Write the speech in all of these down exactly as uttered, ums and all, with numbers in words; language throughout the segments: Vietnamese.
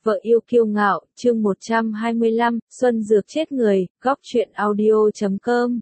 Vợ yêu kiêu ngạo, chương một trăm hai mươi lăm, Xuân Dược chết người, góc truyện audio chấm com.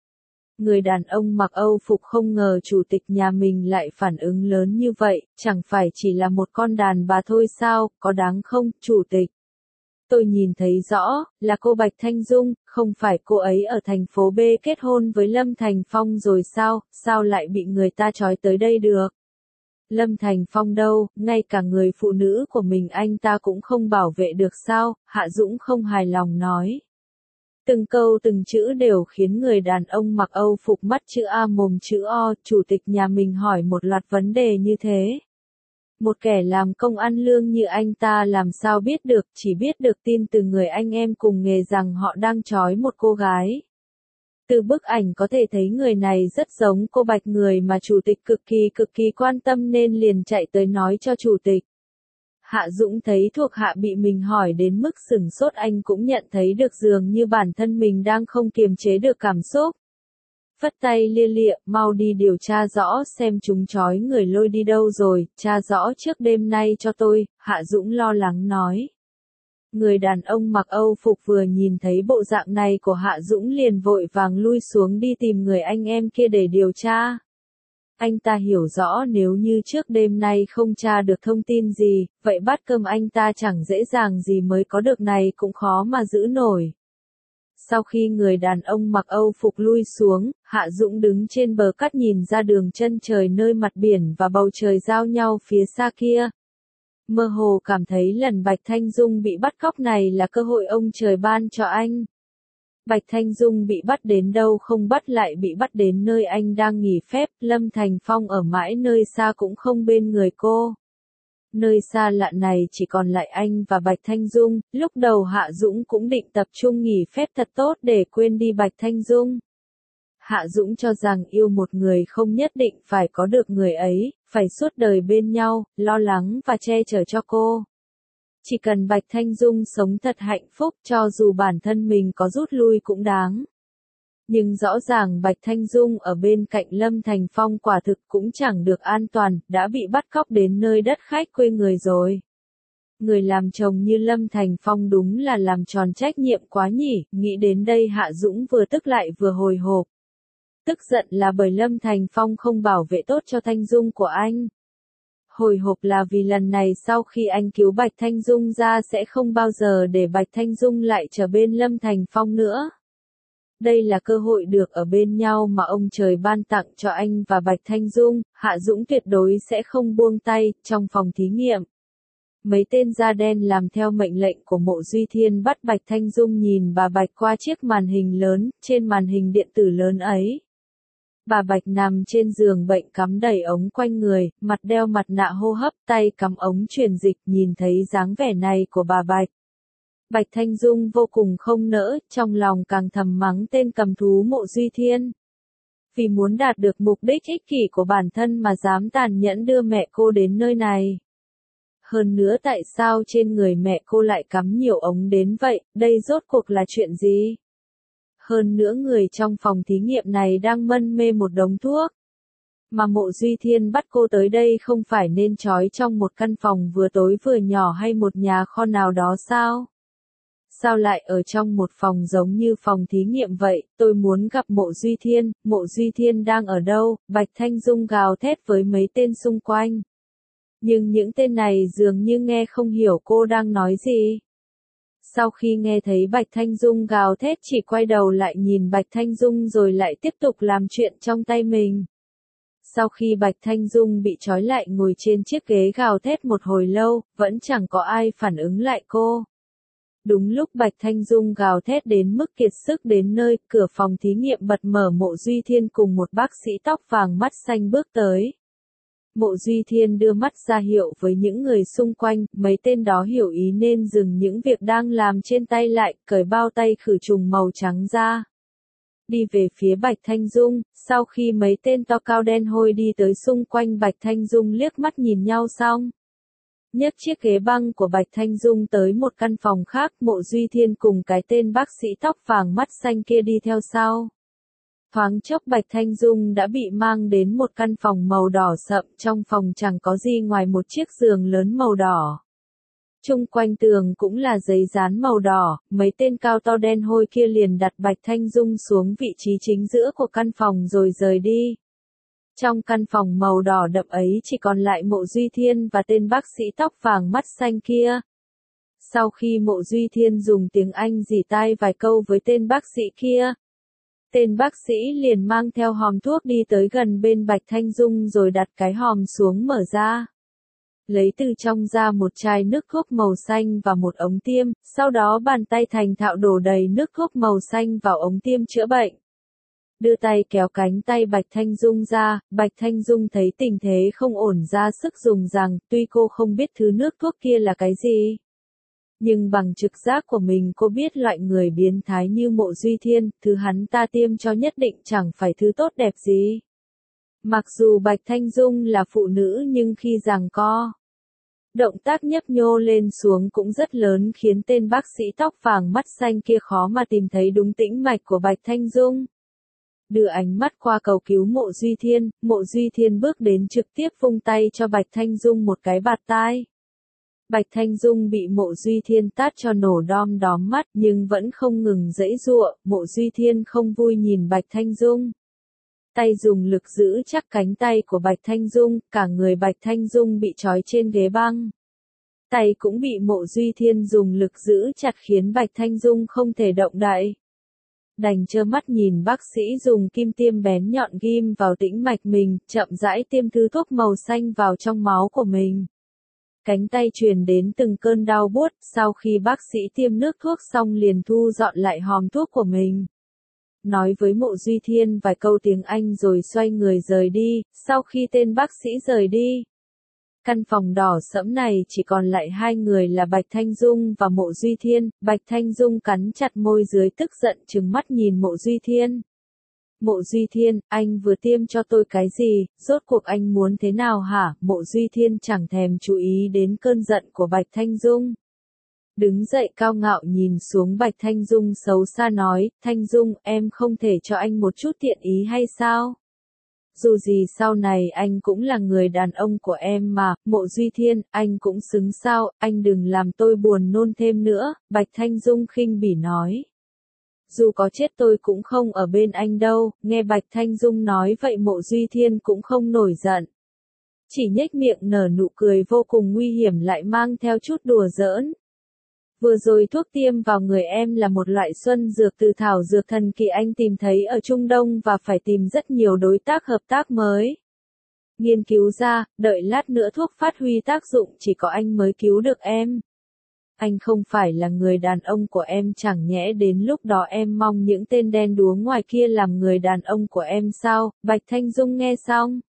Người đàn ông mặc Âu phục không ngờ chủ tịch nhà mình lại phản ứng lớn như vậy, chẳng phải chỉ là một con đàn bà thôi sao, có đáng không, chủ tịch? Tôi nhìn thấy rõ, là cô Bạch Thanh Dung, không phải cô ấy ở thành phố B kết hôn với Lâm Thành Phong rồi sao, sao lại bị người ta trói tới đây được? Lâm Thành Phong đâu, ngay cả người phụ nữ của mình anh ta cũng không bảo vệ được sao, Hạ Dũng không hài lòng nói. Từng câu từng chữ đều khiến người đàn ông mặc Âu phục mắt chữ A mồm chữ O, chủ tịch nhà mình hỏi một loạt vấn đề như thế. Một kẻ làm công ăn lương như anh ta làm sao biết được, chỉ biết được tin từ người anh em cùng nghề rằng họ đang trói một cô gái. Từ bức ảnh có thể thấy người này rất giống cô Bạch, người mà chủ tịch cực kỳ cực kỳ quan tâm nên liền chạy tới nói cho chủ tịch. Hạ Dũng thấy thuộc hạ bị mình hỏi đến mức sửng sốt, anh cũng nhận thấy được dường như bản thân mình đang không kiềm chế được cảm xúc. Phất tay lia lịa, mau đi điều tra rõ xem chúng trói người lôi đi đâu rồi, tra rõ trước đêm nay cho tôi, Hạ Dũng lo lắng nói. Người đàn ông mặc Âu phục vừa nhìn thấy bộ dạng này của Hạ Dũng liền vội vàng lui xuống đi tìm người anh em kia để điều tra. Anh ta hiểu rõ nếu như trước đêm nay không tra được thông tin gì, vậy bát cơm anh ta chẳng dễ dàng gì mới có được này cũng khó mà giữ nổi. Sau khi người đàn ông mặc Âu phục lui xuống, Hạ Dũng đứng trên bờ cát nhìn ra đường chân trời nơi mặt biển và bầu trời giao nhau phía xa kia. Mơ hồ cảm thấy lần Bạch Thanh Dung bị bắt cóc này là cơ hội ông trời ban cho anh. Bạch Thanh Dung bị bắt đến đâu không bắt lại bị bắt đến nơi anh đang nghỉ phép, Lâm Thành Phong ở mãi nơi xa cũng không bên người cô. Nơi xa lạ này chỉ còn lại anh và Bạch Thanh Dung, lúc đầu Hạ Dũng cũng định tập trung nghỉ phép thật tốt để quên đi Bạch Thanh Dung. Hạ Dũng cho rằng yêu một người không nhất định phải có được người ấy, phải suốt đời bên nhau, lo lắng và che chở cho cô. Chỉ cần Bạch Thanh Dung sống thật hạnh phúc, cho dù bản thân mình có rút lui cũng đáng. Nhưng rõ ràng Bạch Thanh Dung ở bên cạnh Lâm Thành Phong quả thực cũng chẳng được an toàn, đã bị bắt cóc đến nơi đất khách quê người rồi. Người làm chồng như Lâm Thành Phong đúng là làm tròn trách nhiệm quá nhỉ, nghĩ đến đây Hạ Dũng vừa tức lại vừa hồi hộp. Tức giận là bởi Lâm Thành Phong không bảo vệ tốt cho Thanh Dung của anh. Hồi hộp là vì lần này sau khi anh cứu Bạch Thanh Dung ra sẽ không bao giờ để Bạch Thanh Dung lại trở bên Lâm Thành Phong nữa. Đây là cơ hội được ở bên nhau mà ông trời ban tặng cho anh và Bạch Thanh Dung, Hạ Dũng tuyệt đối sẽ không buông tay. Trong phòng thí nghiệm, mấy tên da đen làm theo mệnh lệnh của Mộ Duy Thiên bắt Bạch Thanh Dung nhìn bà Bạch qua chiếc màn hình lớn, trên màn hình điện tử lớn ấy. Bà Bạch nằm trên giường bệnh cắm đầy ống quanh người, mặt đeo mặt nạ hô hấp, tay cắm ống truyền dịch, nhìn thấy dáng vẻ này của bà Bạch. Bạch Thanh Dung vô cùng không nỡ, trong lòng càng thầm mắng tên cầm thú Mộ Duy Thiên. Vì muốn đạt được mục đích ích kỷ của bản thân mà dám tàn nhẫn đưa mẹ cô đến nơi này. Hơn nữa tại sao trên người mẹ cô lại cắm nhiều ống đến vậy, đây rốt cuộc là chuyện gì? Hơn nữa người trong phòng thí nghiệm này đang mân mê một đống thuốc. Mà Mộ Duy Thiên bắt cô tới đây không phải nên trói trong một căn phòng vừa tối vừa nhỏ hay một nhà kho nào đó sao? Sao lại ở trong một phòng giống như phòng thí nghiệm vậy? Tôi muốn gặp Mộ Duy Thiên, Mộ Duy Thiên đang ở đâu? Bạch Thanh Dung gào thét với mấy tên xung quanh. Nhưng những tên này dường như nghe không hiểu cô đang nói gì. Sau khi nghe thấy Bạch Thanh Dung gào thét chỉ quay đầu lại nhìn Bạch Thanh Dung rồi lại tiếp tục làm chuyện trong tay mình. Sau khi Bạch Thanh Dung bị trói lại ngồi trên chiếc ghế gào thét một hồi lâu, vẫn chẳng có ai phản ứng lại cô. Đúng lúc Bạch Thanh Dung gào thét đến mức kiệt sức đến nơi, cửa phòng thí nghiệm bật mở, Mộ Duy Thiên cùng một bác sĩ tóc vàng mắt xanh bước tới. Mộ Duy Thiên đưa mắt ra hiệu với những người xung quanh, mấy tên đó hiểu ý nên dừng những việc đang làm trên tay lại, cởi bao tay khử trùng màu trắng ra. Đi về phía Bạch Thanh Dung, sau khi mấy tên to cao đen hôi đi tới xung quanh Bạch Thanh Dung liếc mắt nhìn nhau xong. Nhấc chiếc ghế băng của Bạch Thanh Dung tới một căn phòng khác, Mộ Duy Thiên cùng cái tên bác sĩ tóc vàng mắt xanh kia đi theo sau. Thoáng chốc Bạch Thanh Dung đã bị mang đến một căn phòng màu đỏ sậm, trong phòng chẳng có gì ngoài một chiếc giường lớn màu đỏ. Chung quanh tường cũng là giấy dán màu đỏ, mấy tên cao to đen hôi kia liền đặt Bạch Thanh Dung xuống vị trí chính giữa của căn phòng rồi rời đi. Trong căn phòng màu đỏ đậm ấy chỉ còn lại Mộ Duy Thiên và tên bác sĩ tóc vàng mắt xanh kia. Sau khi Mộ Duy Thiên dùng tiếng Anh rỉ tai vài câu với tên bác sĩ kia, tên bác sĩ liền mang theo hòm thuốc đi tới gần bên Bạch Thanh Dung rồi đặt cái hòm xuống mở ra. Lấy từ trong ra một chai nước thuốc màu xanh và một ống tiêm, sau đó bàn tay thành thạo đổ đầy nước thuốc màu xanh vào ống tiêm chữa bệnh. Đưa tay kéo cánh tay Bạch Thanh Dung ra, Bạch Thanh Dung thấy tình thế không ổn ra sức dùng rằng, tuy cô không biết thứ nước thuốc kia là cái gì. Nhưng bằng trực giác của mình cô biết loại người biến thái như Mộ Duy Thiên, thứ hắn ta tiêm cho nhất định chẳng phải thứ tốt đẹp gì. Mặc dù Bạch Thanh Dung là phụ nữ nhưng khi giằng co, động tác nhấp nhô lên xuống cũng rất lớn khiến tên bác sĩ tóc vàng mắt xanh kia khó mà tìm thấy đúng tĩnh mạch của Bạch Thanh Dung. Đưa ánh mắt qua cầu cứu Mộ Duy Thiên, Mộ Duy Thiên bước đến trực tiếp vung tay cho Bạch Thanh Dung một cái bạt tai. Bạch Thanh Dung bị Mộ Duy Thiên tát cho nổ đom đóm mắt nhưng vẫn không ngừng giãy giụa, Mộ Duy Thiên không vui nhìn Bạch Thanh Dung. Tay dùng lực giữ chắc cánh tay của Bạch Thanh Dung, cả người Bạch Thanh Dung bị trói trên ghế băng. Tay cũng bị Mộ Duy Thiên dùng lực giữ chặt khiến Bạch Thanh Dung không thể động đậy. Đành trơ mắt nhìn bác sĩ dùng kim tiêm bén nhọn ghim vào tĩnh mạch mình, chậm rãi tiêm thứ thuốc màu xanh vào trong máu của mình. Cánh tay truyền đến từng cơn đau buốt, sau khi bác sĩ tiêm nước thuốc xong liền thu dọn lại hòm thuốc của mình. Nói với Mộ Duy Thiên vài câu tiếng Anh rồi xoay người rời đi, sau khi tên bác sĩ rời đi. Căn phòng đỏ sẫm này chỉ còn lại hai người là Bạch Thanh Dung và Mộ Duy Thiên, Bạch Thanh Dung cắn chặt môi dưới tức giận trừng mắt nhìn Mộ Duy Thiên. Mộ Duy Thiên, anh vừa tiêm cho tôi cái gì, rốt cuộc anh muốn thế nào hả? Mộ Duy Thiên chẳng thèm chú ý đến cơn giận của Bạch Thanh Dung. Đứng dậy cao ngạo nhìn xuống Bạch Thanh Dung xấu xa nói, Thanh Dung, em không thể cho anh một chút thiện ý hay sao? Dù gì sau này anh cũng là người đàn ông của em mà, Mộ Duy Thiên, anh cũng xứng sao, anh đừng làm tôi buồn nôn thêm nữa, Bạch Thanh Dung khinh bỉ nói. Dù có chết tôi cũng không ở bên anh đâu, nghe Bạch Thanh Dung nói vậy Mộ Duy Thiên cũng không nổi giận. Chỉ nhếch miệng nở nụ cười vô cùng nguy hiểm lại mang theo chút đùa giỡn. Vừa rồi thuốc tiêm vào người em là một loại xuân dược từ thảo dược thần kỳ anh tìm thấy ở Trung Đông và phải tìm rất nhiều đối tác hợp tác mới. Nghiên cứu ra, đợi lát nữa thuốc phát huy tác dụng chỉ có anh mới cứu được em. Anh không phải là người đàn ông của em chẳng nhẽ đến lúc đó em mong những tên đen đúa ngoài kia làm người đàn ông của em sao? Bạch Thanh Dung nghe xong.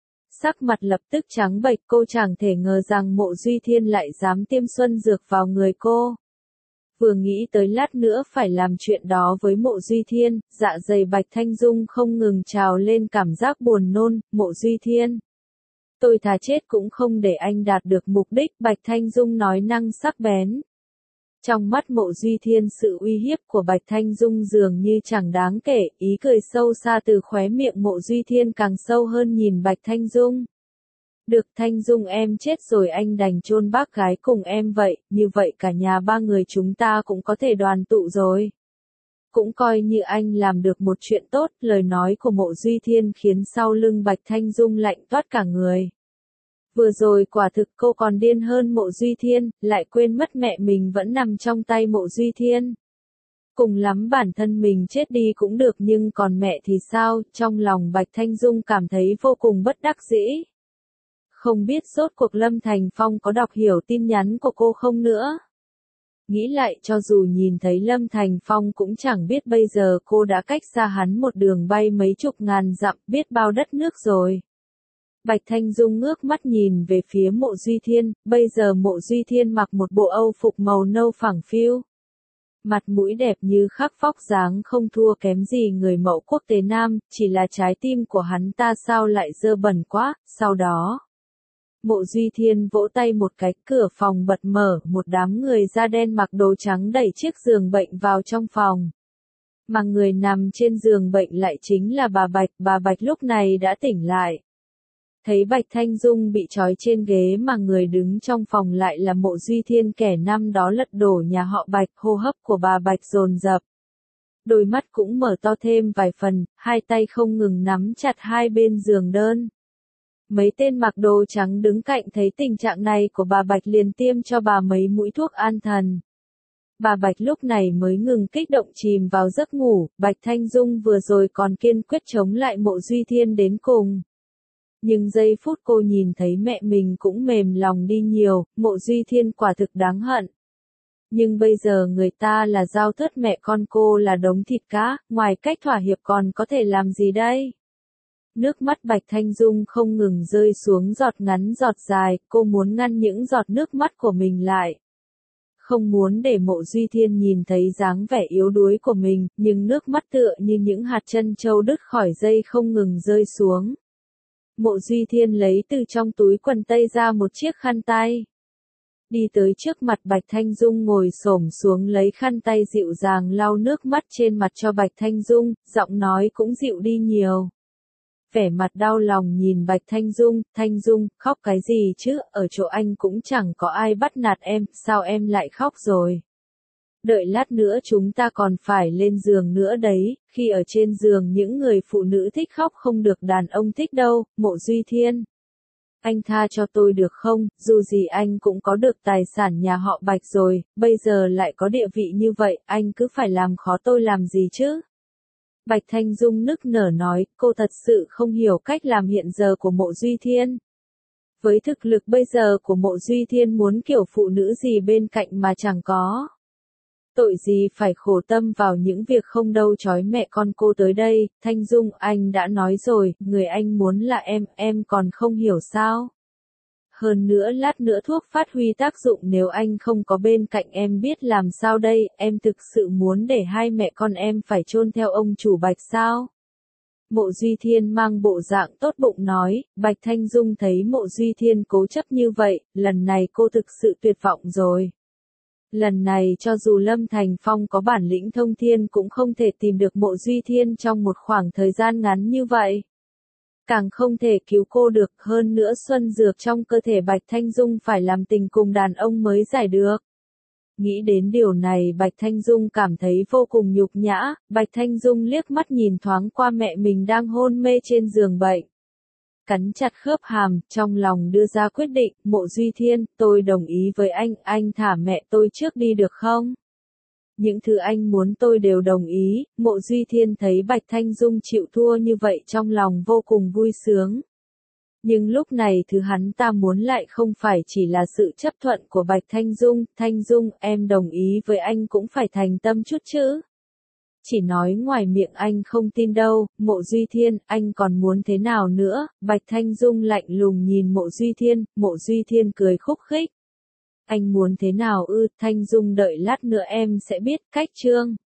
Sắc mặt lập tức trắng bệch cô chẳng thể ngờ rằng Mộ Duy Thiên lại dám tiêm xuân dược vào người cô. Vừa nghĩ tới lát nữa phải làm chuyện đó với Mộ Duy Thiên, dạ dày Bạch Thanh Dung không ngừng trào lên cảm giác buồn nôn, Mộ Duy Thiên. Tôi thà chết cũng không để anh đạt được mục đích, Bạch Thanh Dung nói năng sắc bén. Trong mắt Mộ Duy Thiên sự uy hiếp của Bạch Thanh Dung dường như chẳng đáng kể, ý cười sâu xa từ khóe miệng Mộ Duy Thiên càng sâu hơn nhìn Bạch Thanh Dung. Được Thanh Dung em chết rồi anh đành chôn bác gái cùng em vậy, như vậy cả nhà ba người chúng ta cũng có thể đoàn tụ rồi. Cũng coi như anh làm được một chuyện tốt, lời nói của Mộ Duy Thiên khiến sau lưng Bạch Thanh Dung lạnh toát cả người. Vừa rồi quả thực cô còn điên hơn Mộ Duy Thiên, lại quên mất mẹ mình vẫn nằm trong tay Mộ Duy Thiên. Cùng lắm bản thân mình chết đi cũng được nhưng còn mẹ thì sao, trong lòng Bạch Thanh Dung cảm thấy vô cùng bất đắc dĩ. Không biết rốt cuộc Lâm Thành Phong có đọc hiểu tin nhắn của cô không nữa. Nghĩ lại cho dù nhìn thấy Lâm Thành Phong cũng chẳng biết bây giờ cô đã cách xa hắn một đường bay mấy chục ngàn dặm biết bao đất nước rồi. Bạch Thanh Dung ngước mắt nhìn về phía Mộ Duy Thiên, bây giờ Mộ Duy Thiên mặc một bộ âu phục màu nâu phẳng phiu. Mặt mũi đẹp như khắc vóc dáng không thua kém gì người mẫu quốc tế nam, chỉ là trái tim của hắn ta sao lại dơ bẩn quá, sau đó. Mộ Duy Thiên vỗ tay một cái, cửa phòng bật mở, một đám người da đen mặc đồ trắng đẩy chiếc giường bệnh vào trong phòng. Mà người nằm trên giường bệnh lại chính là bà Bạch, bà Bạch lúc này đã tỉnh lại. Thấy Bạch Thanh Dung bị trói trên ghế mà người đứng trong phòng lại là Mộ Duy Thiên, kẻ năm đó lật đổ nhà họ Bạch. Hô hấp của bà Bạch dồn dập. Đôi mắt cũng mở to thêm vài phần, hai tay không ngừng nắm chặt hai bên giường đơn. Mấy tên mặc đồ trắng đứng cạnh thấy tình trạng này của bà Bạch liền tiêm cho bà mấy mũi thuốc an thần. Bà Bạch lúc này mới ngừng kích động chìm vào giấc ngủ. Bạch Thanh Dung vừa rồi còn kiên quyết chống lại Mộ Duy Thiên đến cùng. Nhưng giây phút cô nhìn thấy mẹ mình cũng mềm lòng đi nhiều. Mộ Duy Thiên quả thực đáng hận. Nhưng bây giờ người ta là giao thất, mẹ con cô là đống thịt cá, ngoài cách thỏa hiệp còn có thể làm gì đây? Nước mắt Bạch Thanh Dung không ngừng rơi xuống giọt ngắn giọt dài, cô muốn ngăn những giọt nước mắt của mình lại. Không muốn để Mộ Duy Thiên nhìn thấy dáng vẻ yếu đuối của mình, nhưng nước mắt tựa như những hạt trân châu đứt khỏi dây không ngừng rơi xuống. Mộ Duy Thiên lấy từ trong túi quần tây ra một chiếc khăn tay. Đi tới trước mặt Bạch Thanh Dung ngồi xổm xuống lấy khăn tay dịu dàng lau nước mắt trên mặt cho Bạch Thanh Dung, giọng nói cũng dịu đi nhiều. Vẻ mặt đau lòng nhìn Bạch Thanh Dung, Thanh Dung, khóc cái gì chứ, ở chỗ anh cũng chẳng có ai bắt nạt em, sao em lại khóc rồi? Đợi lát nữa chúng ta còn phải lên giường nữa đấy, khi ở trên giường những người phụ nữ thích khóc không được đàn ông thích đâu. Mộ Duy Thiên. Anh tha cho tôi được không, dù gì anh cũng có được tài sản nhà họ Bạch rồi, bây giờ lại có địa vị như vậy, anh cứ phải làm khó tôi làm gì chứ? Bạch Thanh Dung nức nở nói, cô thật sự không hiểu cách làm hiện giờ của Mộ Duy Thiên. Với thực lực bây giờ của Mộ Duy Thiên muốn kiểu phụ nữ gì bên cạnh mà chẳng có. Tội gì phải khổ tâm vào những việc không đâu. Chói mẹ con cô tới đây. Thanh Dung, anh đã nói rồi, người anh muốn là em, em còn không hiểu sao? Hơn nữa lát nữa thuốc phát huy tác dụng, nếu anh không có bên cạnh em biết làm sao đây, em thực sự muốn để hai mẹ con em phải chôn theo ông chủ Bạch sao? Mộ Duy Thiên mang bộ dạng tốt bụng nói. Bạch Thanh Dung thấy Mộ Duy Thiên cố chấp như vậy, lần này cô thực sự tuyệt vọng rồi. Lần này cho dù Lâm Thành Phong có bản lĩnh thông thiên cũng không thể tìm được Mộ Duy Thiên trong một khoảng thời gian ngắn như vậy. Càng không thể cứu cô được, hơn nữa xuân dược trong cơ thể Bạch Thanh Dung phải làm tình cùng đàn ông mới giải được. Nghĩ đến điều này Bạch Thanh Dung cảm thấy vô cùng nhục nhã. Bạch Thanh Dung liếc mắt nhìn thoáng qua mẹ mình đang hôn mê trên giường bệnh. Cắn chặt khớp hàm, trong lòng đưa ra quyết định. Mộ Duy Thiên, tôi đồng ý với anh, anh thả mẹ tôi trước đi được không? Những thứ anh muốn tôi đều đồng ý. Mộ Duy Thiên thấy Bạch Thanh Dung chịu thua như vậy trong lòng vô cùng vui sướng. Nhưng lúc này thứ hắn ta muốn lại không phải chỉ là sự chấp thuận của Bạch Thanh Dung. Thanh Dung, em đồng ý với anh cũng phải thành tâm chút chứ. Chỉ nói ngoài miệng anh không tin đâu. Mộ Duy Thiên, anh còn muốn thế nào nữa? Bạch Thanh Dung lạnh lùng nhìn Mộ Duy Thiên. Mộ Duy Thiên cười khúc khích. Anh muốn thế nào ư? Thanh Dung, đợi lát nữa em sẽ biết. Cách chương